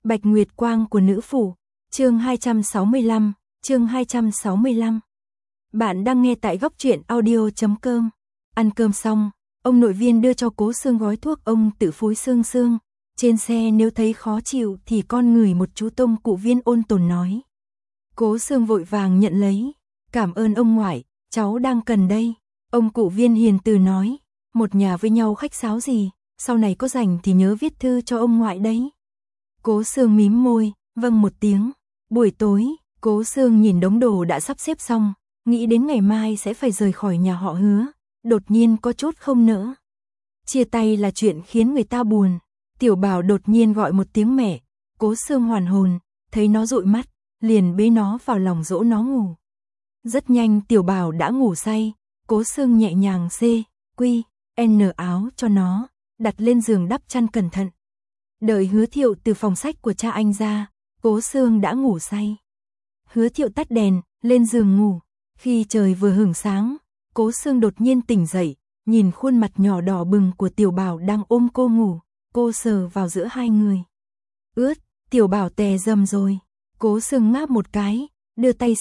Bạch Nguyệt Quang của nữ phủ, chương 265, chương 265. Bạn đang nghe tại góc truyện audio.com. Ăn cơm xong, ông nội Viên đưa cho Cố Sương gói thuốc ông tự phối xương. Trên xe nếu thấy khó chịu thì con ngửi một chú tôm cụ Viên ôn tồn nói. Cố Sương vội vàng nhận lấy. Cảm ơn ông ngoại, cháu đang cần đây. Ông cụ Viên hiền từ nói, một nhà với nhau khách sáo gì, sau này có rảnh thì nhớ viết thư cho ông ngoại đấy. Cố Sương mím môi, vâng một tiếng. Buổi tối, Cố Sương nhìn đống đồ đã sắp xếp xong, nghĩ đến ngày mai sẽ phải rời khỏi nhà họ Hứa, đột nhiên có chút không nỡ. Chia tay là chuyện khiến người ta buồn. Tiểu Bảo đột nhiên gọi một tiếng mẹ, Cố Sương hoàn hồn, thấy nó dụi mắt, liền bế nó vào lòng dỗ nó ngủ. Rất nhanh Tiểu Bảo đã ngủ say, Cố Sương nhẹ nhàng N áo cho nó, đặt lên giường đắp chăn cẩn thận. Đợi Hứa Thiệu từ phòng sách của cha anh ra, Cố Sương đã ngủ say. Hứa Thiệu tắt đèn, lên giường ngủ. Khi trời vừa hửng sáng, Cố Sương đột nhiên tỉnh dậy, nhìn khuôn mặt nhỏ đỏ bừng của Tiểu Bảo đang ôm cô ngủ, cô sờ vào giữa hai người. Ướt, Tiểu Bảo tè dầm rồi. Cố Sương ngáp một cái, đưa tay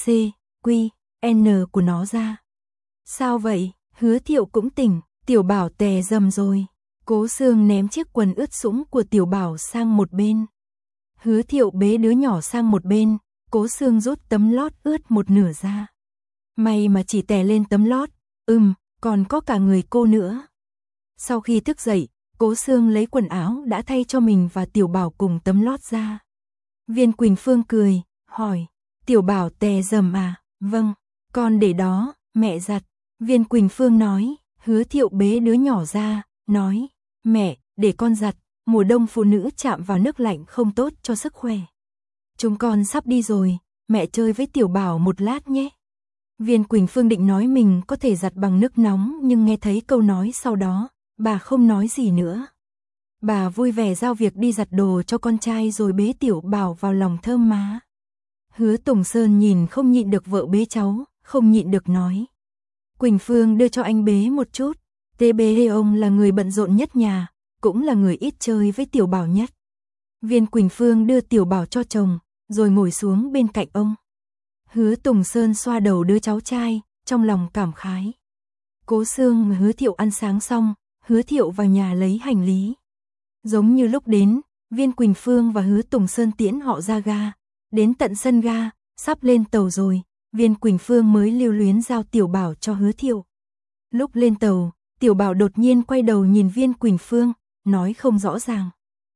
N của nó ra. Sao vậy? Hứa Thiệu cũng tỉnh, Tiểu Bảo tè dầm rồi. Cố Sương ném chiếc quần ướt sũng của Tiểu Bảo sang một bên. Hứa Thiệu bế đứa nhỏ sang một bên, Cố Sương rút tấm lót ướt một nửa ra. May mà chỉ tè lên tấm lót, còn có cả người cô nữa. Sau khi thức dậy, Cố Sương lấy quần áo đã thay cho mình và Tiểu Bảo cùng tấm lót ra. Viên Quỳnh Phương cười, hỏi, Tiểu Bảo tè dầm à? Vâng, con để đó, mẹ giặt. Viên Quỳnh Phương nói. Hứa Thiệu bế đứa nhỏ ra, nói, mẹ, để con giặt, mùa đông phụ nữ chạm vào nước lạnh không tốt cho sức khỏe. Chúng con sắp đi rồi, mẹ chơi với Tiểu Bảo một lát nhé. Viên Quỳnh Phương định nói mình có thể giặt bằng nước nóng nhưng nghe thấy câu nói sau đó, bà không nói gì nữa. Bà vui vẻ giao việc đi giặt đồ cho con trai rồi bế Tiểu Bảo vào lòng thơm má. Hứa Tùng Sơn nhìn không nhịn được vợ bế cháu, không nhịn được nói. Quỳnh Phương đưa cho anh bế một chút, TB ông là người bận rộn nhất nhà, cũng là người ít chơi với Tiểu Bảo nhất. Viên Quỳnh Phương đưa Tiểu Bảo cho chồng, rồi ngồi xuống bên cạnh ông. Hứa Tùng Sơn xoa đầu đứa cháu trai, trong lòng cảm khái. Cố Sương và Hứa Thiệu ăn sáng xong, Hứa Thiệu vào nhà lấy hành lý. Giống như lúc đến, Viên Quỳnh Phương và Hứa Tùng Sơn tiễn họ ra ga, đến tận sân ga, sắp lên tàu rồi. Viên Quỳnh Phương mới lưu luyến giao Tiểu Bảo cho Hứa Thiệu. Lúc lên tàu, Tiểu Bảo đột nhiên quay đầu nhìn Viên Quỳnh Phương, nói không rõ ràng.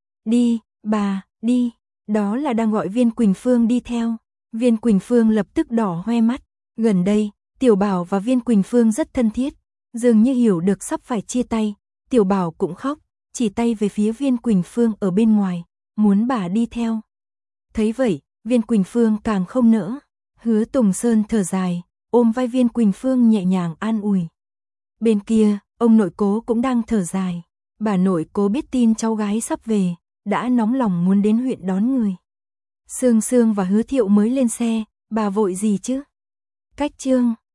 Đi, bà, đi. Đó là đang gọi Viên Quỳnh Phương đi theo. Viên Quỳnh Phương lập tức đỏ hoe mắt. Gần đây, Tiểu Bảo và Viên Quỳnh Phương rất thân thiết. Dường như hiểu được sắp phải chia tay, Tiểu Bảo cũng khóc, chỉ tay về phía Viên Quỳnh Phương ở bên ngoài, muốn bà đi theo. Thấy vậy, Viên Quỳnh Phương càng không nỡ. Hứa Tùng Sơn thở dài, ôm vai Viên Quỳnh Phương nhẹ nhàng an ủi. Bên kia, ông nội Cố cũng đang thở dài. Bà nội Cố biết tin cháu gái sắp về, đã nóng lòng muốn đến huyện đón người. Sương và Hứa Thiệu mới lên xe, bà vội gì chứ? Cách chương